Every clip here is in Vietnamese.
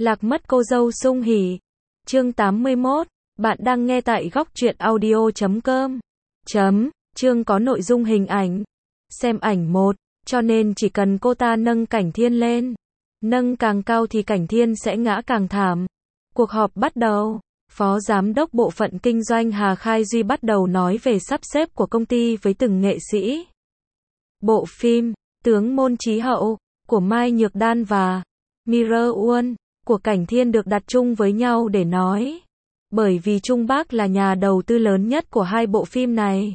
Lạc mất cô dâu sung hỉ. Chương 81. Bạn đang nghe tại góc truyện audio.com. Chương có nội dung hình ảnh. Xem ảnh 1. Cho nên chỉ cần cô ta nâng Cảnh Thiên lên. Nâng càng cao thì Cảnh Thiên sẽ ngã càng thảm. Cuộc họp bắt đầu. Phó Giám đốc Bộ phận Kinh doanh Hà Khai Duy bắt đầu nói về sắp xếp của công ty với từng nghệ sĩ. Bộ phim Tướng Môn Chí Hậu của Mai Nhược Đan và Mirror One của Cảnh Thiên được đặt chung với nhau để nói. Bởi vì Trung Bắc là nhà đầu tư lớn nhất của hai bộ phim này.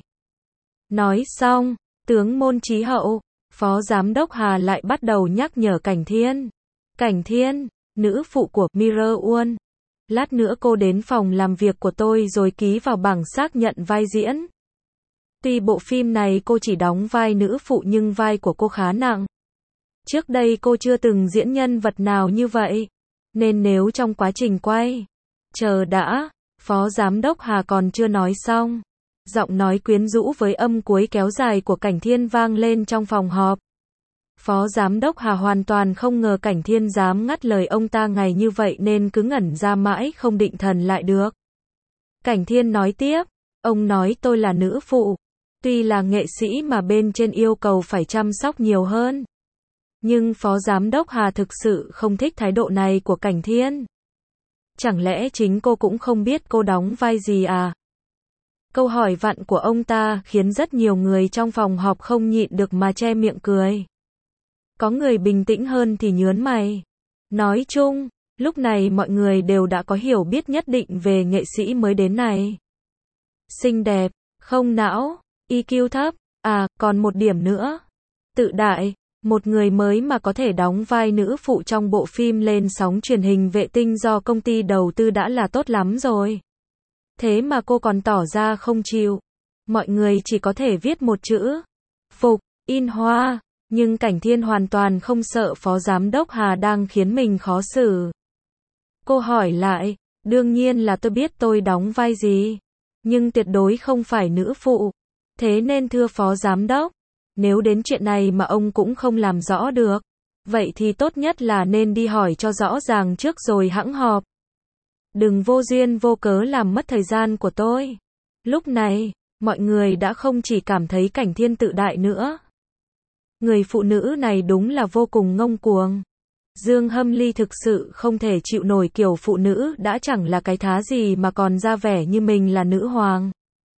Nói xong, Tướng Môn Chí Hậu, Phó Giám đốc Hà lại bắt đầu nhắc nhở Cảnh Thiên. Cảnh Thiên, nữ phụ của Mirror One. Lát nữa cô đến phòng làm việc của tôi rồi ký vào bảng xác nhận vai diễn. Tuy bộ phim này cô chỉ đóng vai nữ phụ nhưng vai của cô khá nặng. Trước đây cô chưa từng diễn nhân vật nào như vậy. Nên nếu trong quá trình quay, chờ đã, Phó Giám đốc Hà còn chưa nói xong. Giọng nói quyến rũ với âm cuối kéo dài của Cảnh Thiên vang lên trong phòng họp. Phó Giám đốc Hà hoàn toàn không ngờ Cảnh Thiên dám ngắt lời ông ta ngày như vậy nên cứ ngẩn ra mãi không định thần lại được. Cảnh Thiên nói tiếp, ông nói tôi là nữ phụ. Tuy là nghệ sĩ mà bên trên yêu cầu phải chăm sóc nhiều hơn. Nhưng Phó Giám đốc Hà thực sự không thích thái độ này của Cảnh Thiên. Chẳng lẽ chính cô cũng không biết cô đóng vai gì à? Câu hỏi vặn của ông ta khiến rất nhiều người trong phòng họp không nhịn được mà che miệng cười. Có người bình tĩnh hơn thì nhớn mày. Nói chung, lúc này mọi người đều đã có hiểu biết nhất định về nghệ sĩ mới đến này. Xinh đẹp, không não, EQ thấp, còn một điểm nữa. Tự đại, một người mới mà có thể đóng vai nữ phụ trong bộ phim lên sóng truyền hình vệ tinh do công ty đầu tư đã là tốt lắm rồi. Thế mà cô còn tỏ ra không chịu. Mọi người chỉ có thể viết một chữ. Phục, in hoa. Nhưng Cảnh Thiên hoàn toàn không sợ Phó Giám đốc Hà đang khiến mình khó xử. Cô hỏi lại, đương nhiên là tôi biết tôi đóng vai gì. Nhưng tuyệt đối không phải nữ phụ. Thế nên thưa Phó Giám đốc, nếu đến chuyện này mà ông cũng không làm rõ được, vậy thì tốt nhất là nên đi hỏi cho rõ ràng trước rồi hẵng họp. Đừng vô duyên vô cớ làm mất thời gian của tôi. Lúc này, mọi người đã không chỉ cảm thấy Cảnh Thiên tự đại nữa. Người phụ nữ này đúng là vô cùng ngông cuồng. Dương Hâm Ly thực sự không thể chịu nổi kiểu phụ nữ đã chẳng là cái thá gì mà còn ra vẻ như mình là nữ hoàng.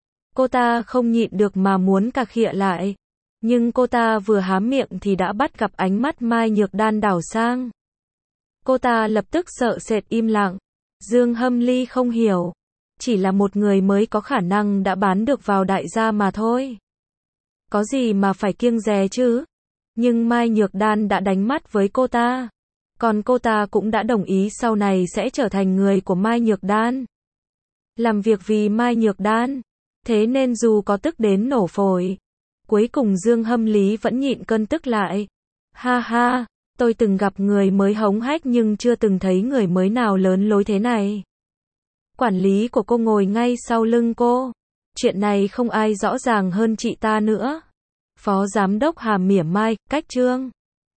Cô ta không nhịn được mà muốn cà khịa lại. Nhưng cô ta vừa há miệng thì đã bắt gặp ánh mắt Mai Nhược Đan đảo sang. Cô ta lập tức sợ sệt im lặng. Dương Hâm Ly không hiểu. Chỉ là một người mới có khả năng đã bán được vào đại gia mà thôi. Có gì mà phải kiêng dè chứ? Nhưng Mai Nhược Đan đã đánh mắt với cô ta. Còn cô ta cũng đã đồng ý sau này sẽ trở thành người của Mai Nhược Đan. Làm việc vì Mai Nhược Đan. Thế nên dù có tức đến nổ phổi, cuối cùng Dương Hâm Lý vẫn nhịn cơn tức lại. Ha ha, tôi từng gặp người mới hống hách nhưng chưa từng thấy người mới nào lớn lối thế này. Quản lý của cô ngồi ngay sau lưng cô. Chuyện này không ai rõ ràng hơn chị ta nữa. Phó Giám đốc Hà mỉa mai, cách trương.